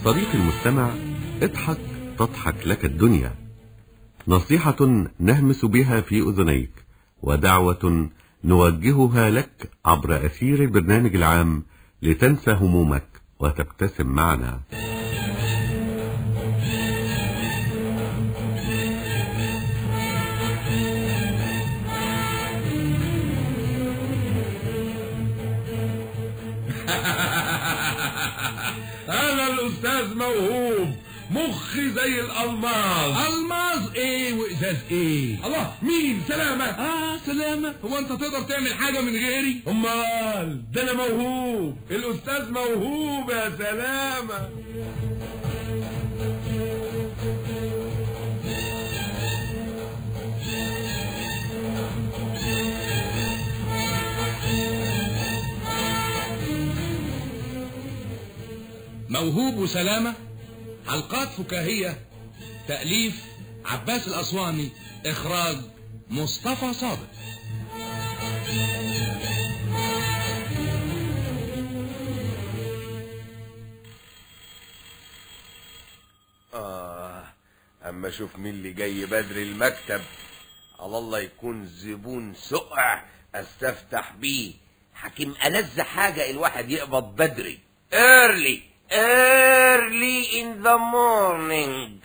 صديقي المستمع، اضحك تضحك لك الدنيا. نصيحة نهمس بها في أذنيك، ودعوة نوجهها لك عبر أثير البرنامج العام لتنسى همومك وتبتسم معنا. أنا الأستاذ موهوب، مخي زي الألماظ. ألماظ إيه وإزاز إيه؟ الله، مين؟ سلامة. سلامة، هو أنت تقدر تعمل حاجة من غيري؟ أمال ده أنا موهوب، الأستاذ موهوب يا سلامة. موهوب وسلامة، حلقات فكاهية، تأليف عباس الأسواني، إخراج مصطفى صادق. أما شوف مين اللي جاي بدري المكتب. على الله يكون زبون سقع استفتح بيه. حكيم ألذ حاجة الواحد يقبض بدري. early in the morning.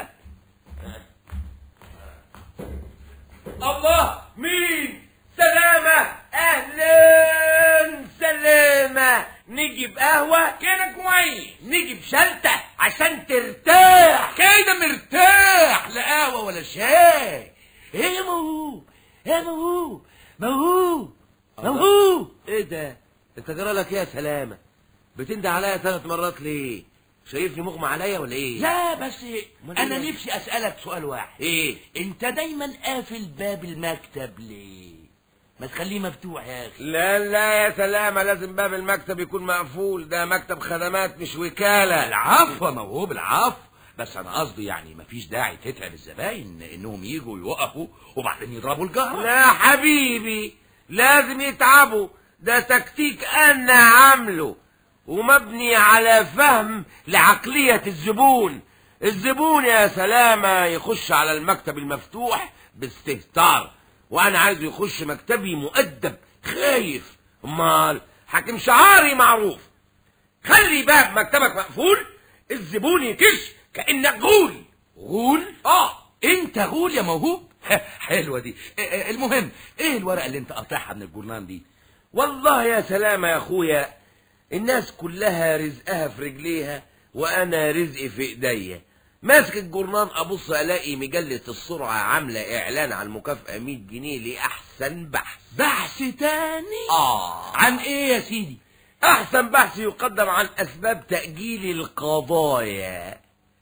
الله، مين؟ سلامة. أهلا سلامة. نجيب قهوة كده كويس، نجيب شلتة عشان ترتاح كده مرتاح، لا قهوة ولا شاي. ايه يا موهوب؟ يا موهوب موهوب موهوب، ايه ده؟ انت جرى لك ايه يا سلامة؟ بتنده عليا 3 مرات ليه؟ شايفني مغمى عليا ولا ايه؟ لا بس انا نفسي اسألك سؤال واحد. ايه؟ انت دايما قافل باب المكتب ليه؟ ما تخليه مفتوح يا اخي. لا يا سلامة، لازم باب المكتب يكون مقفول، ده مكتب خدمات مش وكالة. العفو يا موهوب، العفو، بس انا قصدي يعني مفيش داعي تتعب الزباين انهم يجوا يوقفوا وبعدين يضربوا الجهر. لا حبيبي، لازم يتعبوا، ده تكتيك انا عامله ومبني على فهم لعقلية الزبون. الزبون يا سلامة يخش على المكتب المفتوح باستهتار، وانا عايزه يخش مكتبي مؤدب خايف. امال حاكم شعاري معروف، خلي باب مكتبك مقفول، الزبون يكش كأنك غول. غول؟ انت غول يا موهوب؟ حلوة دي. المهم ايه الورقة اللي انت قاطعها من الجورنان دي؟ والله يا سلامة يا اخويا، الناس كلها رزقها في رجليها وانا رزقي في ايديا. ماسك الجورنان ابص الاقي مجلة السرعة عاملة اعلان عن مكافأة 100 جنيه لاحسن بحث. بحث تاني؟ عن ايه يا سيدي؟ احسن بحث يقدم عن اسباب تأجيل القضايا.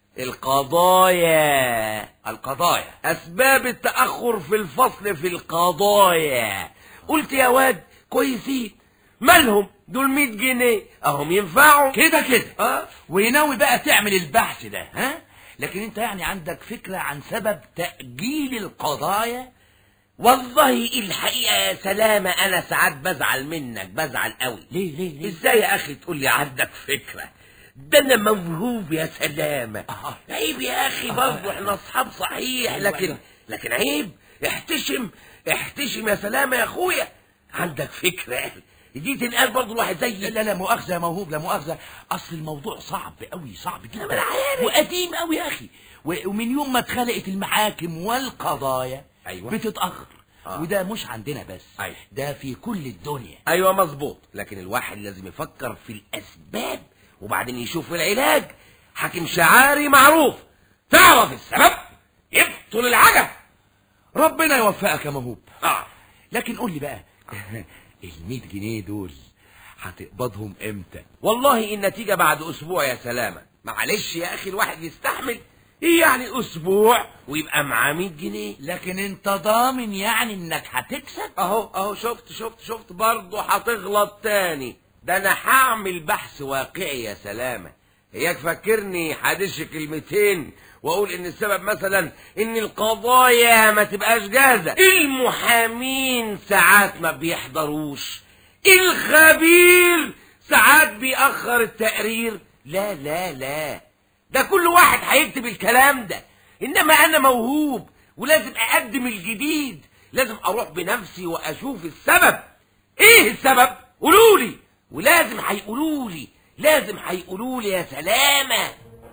اسباب التأخر في الفصل في القضايا. قلت يا واد كويسين، مالهم دول 100 جنيه اهم ينفعوا كده وناوي بقى تعمل البحث ده، ها؟ لكن انت يعني عندك فكرة عن سبب تأجيل القضايا؟ والله الحقيقة يا سلامة انا ساعات بزعل منك، بزعل قوي. ليه؟ ازاي يا اخي تقول لي عندك فكرة؟ ده انا موهوب يا سلامة. عيب يا اخي برضه، احنا اصحاب صحيح، لكن عيب. احتشم يا سلامة يا اخويا. عندك فكرة دي تنقال برضه الواحد زي. لا مؤاخذة يا موهوب، لا مؤاخذة، اصل الموضوع صعب قوي، صعب جدا وقديم قوي يا اخي، ومن يوم ما اتخلقت المحاكم والقضايا بتتأخر. وده مش عندنا بس، ده في كل الدنيا. ايوه مظبوط، لكن الواحد لازم يفكر في الاسباب وبعدين يشوف العلاج. حاكم شعاري معروف، تعرف السبب يبطل العجب. ربنا يوفقك يا موهوب. لكن قول لي بقى، ال100 جنيه دول هتقبضهم امتى؟ والله النتيجة بعد اسبوع يا سلامة. معلش يا اخي الواحد يستحمل. ايه يعني اسبوع ويبقى معاه 100 جنيه؟ لكن انت ضامن يعني انك هتكسب؟ اهو شفت برضه هتغلط تاني. ده انا هعمل بحث واقعي يا سلامة. هيك فكرني هدش كلمتين واقول ان السبب مثلا ان القضايا ما تبقاش جاهزة، المحامين ساعات ما بيحضروش، الخبير ساعات بيأخر التقرير. لا ده كل واحد هيكتب الكلام ده، انما انا موهوب ولازم اقدم الجديد، لازم اروح بنفسي واشوف السبب. ايه السبب؟ قولولي، ولازم هيقولولي، لازم هيقولولي يا سلامة.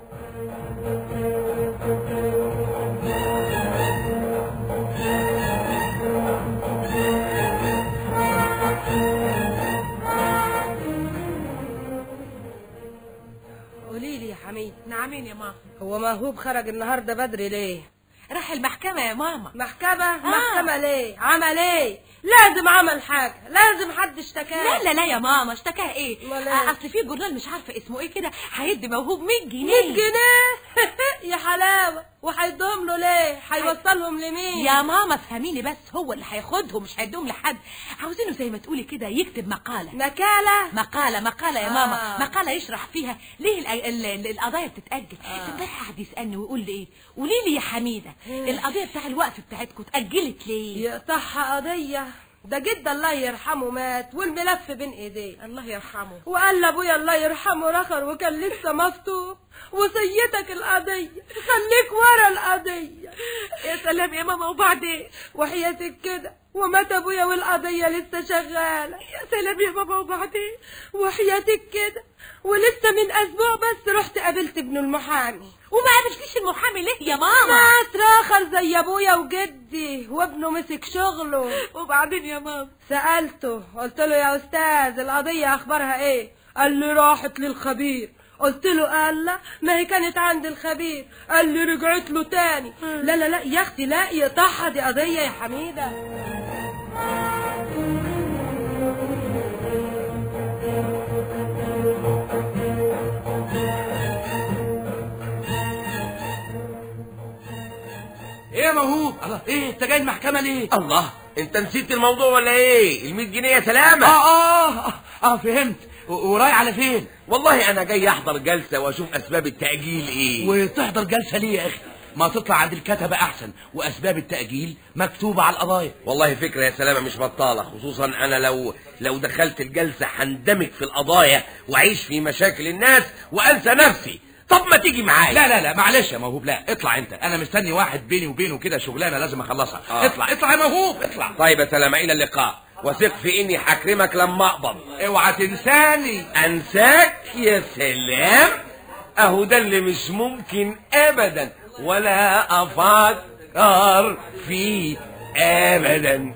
قوليلي يا حميد. نعمين يا ماما. هو موهوب خرج النهارده بدري ليه؟ راح المحكمة يا ماما. محكمة؟ محكمة ليه؟ عمل ايه؟ لازم عمل حاجة، لازم حد اشتكاه. لا يا ماما، اشتكاه ايه؟ اصل في جورنال مش عارفة اسمه ايه كده هيدي موهوب 100 جنيه. 100 جنيه؟ يا حلاوة، وهيدوهم له ليه؟ هيوصلهم لمين؟ يا ماما افهميني بس، هو اللي هياخدهم مش هيدوهم لحد. عاوزينه زي ما تقولي كده يكتب مقالة. مقالة يا ماما. مقالة يشرح فيها ليه القضايا بتتأجل. امبارح قعد يسألني ويقول لي ايه؟ قولي لي يا حميدة، القضية بتاع الوقف بتاعتكم اتأجلت ليه؟ يقطعها قضية؟ ده جد الله يرحمه مات والملف بين ايديه. الله يرحمه. وقال لابويا الله يرحمه رخر وكان لسه مفتوح. وصيتك القضية خليك ورا القضية. يا سلام يا ماما، وبعدين؟ وحياتك كده ومات ابويا والقضية لسه شغالة. يا سلام يا ماما، وبعدين؟ وحياتك كده ولسه من اسبوع بس رحت قابلت ابن المحامي. وما قابلتيش المحامي ليه يا ماما؟ مات راخر زي ابويا وجدي وابنه مسك شغله. وبعدين يا ماما؟ سألته قلت له يا استاذ القضية اخبارها ايه؟ قال لي راحت للخبير. قلت له قال لا ما هي كانت عند الخبير. قال لي رجعت له تاني. لا يا اختي لا يقطعها، دي قضية يا حميدة. ايه يا موهوب؟ الله، ايه انت جاي المحكمة ليه؟ الله، انت نسيت الموضوع ولا ايه؟ ال100 جنيه يا سلامة. فهمت. ورايح على فين؟ والله انا جاي احضر جلسة واشوف اسباب التأجيل ايه. وتحضر جلسة ليه يا اخي؟ ما تطلع عند الكتبة احسن، واسباب التأجيل مكتوبة على القضايا. والله فكرة يا سلامة مش بطالة، خصوصا انا لو دخلت الجلسة هندمج في القضايا واعيش في مشاكل الناس وانسى نفسي. طب ما تيجي معايا؟ لا معلش يا موهوب، لا اطلع انت، انا مستني واحد بيني وبينه كده شغلانة لازم اخلصها. اطلع يا موهوب، اطلع. طيب يا سلامة، الى اللقاء، وثق في اني هكرمك لما اقبض. اوعى تنساني. انساك؟ يا سلام، اهو ده اللي مش ممكن ابدا ولا افكر فيه ابدا.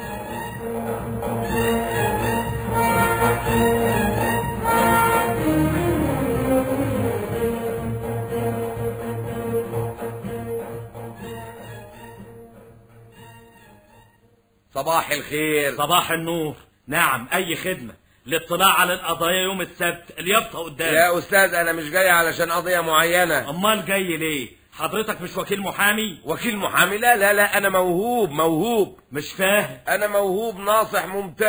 صباح الخير. صباح النور. نعم، اي خدمة. الاطلاع على القضايا يوم السبت، اليافطة قدام. يا استاذ انا مش جاي علشان قضية معينة. امال جاي ليه؟ حضرتك مش وكيل محامي؟ وكيل محامي؟ لا انا موهوب. مش فاهم. انا موهوب ناصح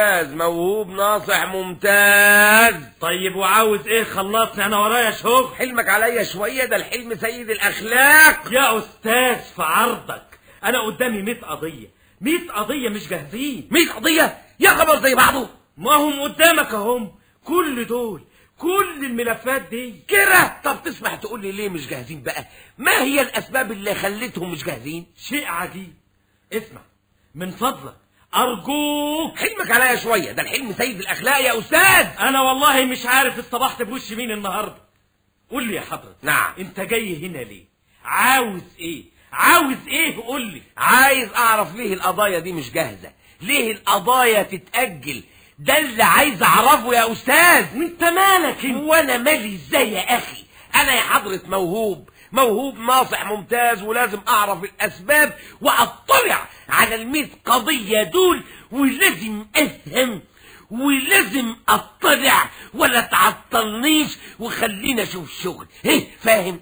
ممتاز. طيب وعاوز ايه؟ خلصني، انا ورايا شغل. حلمك عليا شوية، ده الحلم سيد الاخلاق. يا استاذ في عرضك، انا قدامي 100 قضية. 100 قضية مش جاهزين. 100 قضية؟ يا خبر زي بعضه. ما هم قدامك اهم، كل دول، كل الملفات دي كده. طب تسمح تقول لي ليه مش جاهزين بقى؟ ما هي الاسباب اللي خلتهم مش جاهزين؟ شيء عجيب. اسمع من فضلك ارجوك. حلمك عليا شوية، ده الحلم سيد الاخلاق يا استاذ. انا والله مش عارف اصطبحت بوش مين النهارده. قول لي يا حضرتك. نعم. انت جاي هنا ليه؟ عاوز ايه؟ قول لي. عايز اعرف ليه القضايا دي مش جاهزة، ليه القضايا تتأجل، ده اللي عايز اعرفه يا استاذ. وانت مالك انت؟ وانا مالي ازاي يا اخي؟ انا يا حضرة موهوب ناصح ممتاز، ولازم اعرف الاسباب واطلع على ال100 قضية دول، ولازم افهم ولازم اطلع، ولا تعطلنيش وخلينا اشوف شغل. ايه فاهم؟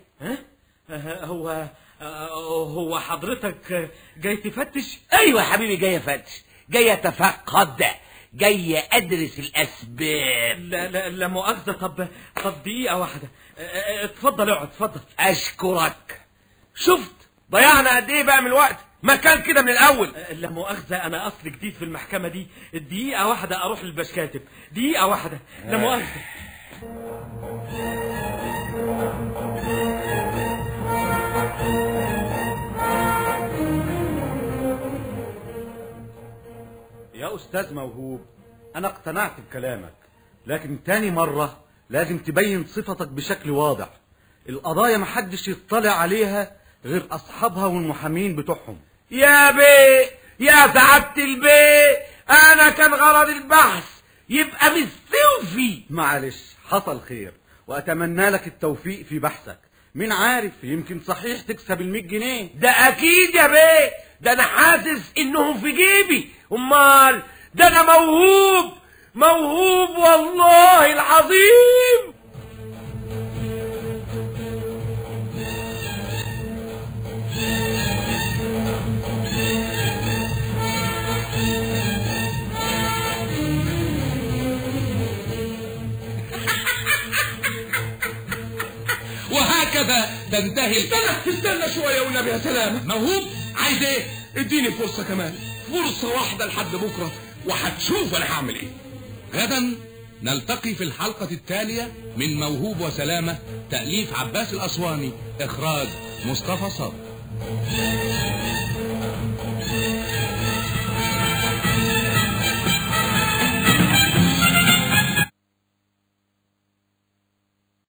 هو حضرتك جاي تفتش؟ ايوه يا حبيبي، جاي افتش، جاي اتفقد، جاي ادرس الاسباب. لا مؤاخذة. طب دقيقة واحدة. اتفضل اقعد، اتفضل. اشكرك. شفت ضيعنا قد ايه بقى من الوقت؟ ما كان كده من الاول. لا مؤاخذة، انا اصل جديد في المحكمة دي. دقيقة واحدة اروح للبشكاتب، دقيقة واحدة. لا مؤاخذة. يا أستاذ موهوب، أنا اقتنعت بكلامك، لكن تاني مرة لازم تبين صفتك بشكل واضح. القضايا محدش يطلع عليها غير أصحابها والمحامين بتوعهم. يا بيه، يا سعادة البيه، أنا كان غرض البحث يبقى مستوفي. معلش، حصل خير، وأتمنى لك التوفيق في بحثك. مين عارف، يمكن صحيح تكسب ال100 جنيه. ده أكيد يا بيه، ده أنا حاسس إنهم في جيبي. أمال ده أنا موهوب، موهوب والله العظيم. وهكذا تنتهي. استنى شوية والنبي يا سلامة. موهوب، عايز ايه؟ اديني فرصة كمان، فرصة واحدة لحد بكرة وهتشوف انا هعمل ايه. غدا نلتقي في الحلقة التالية من موهوب وسلامة، تأليف عباس الأسواني، إخراج مصطفى صابر.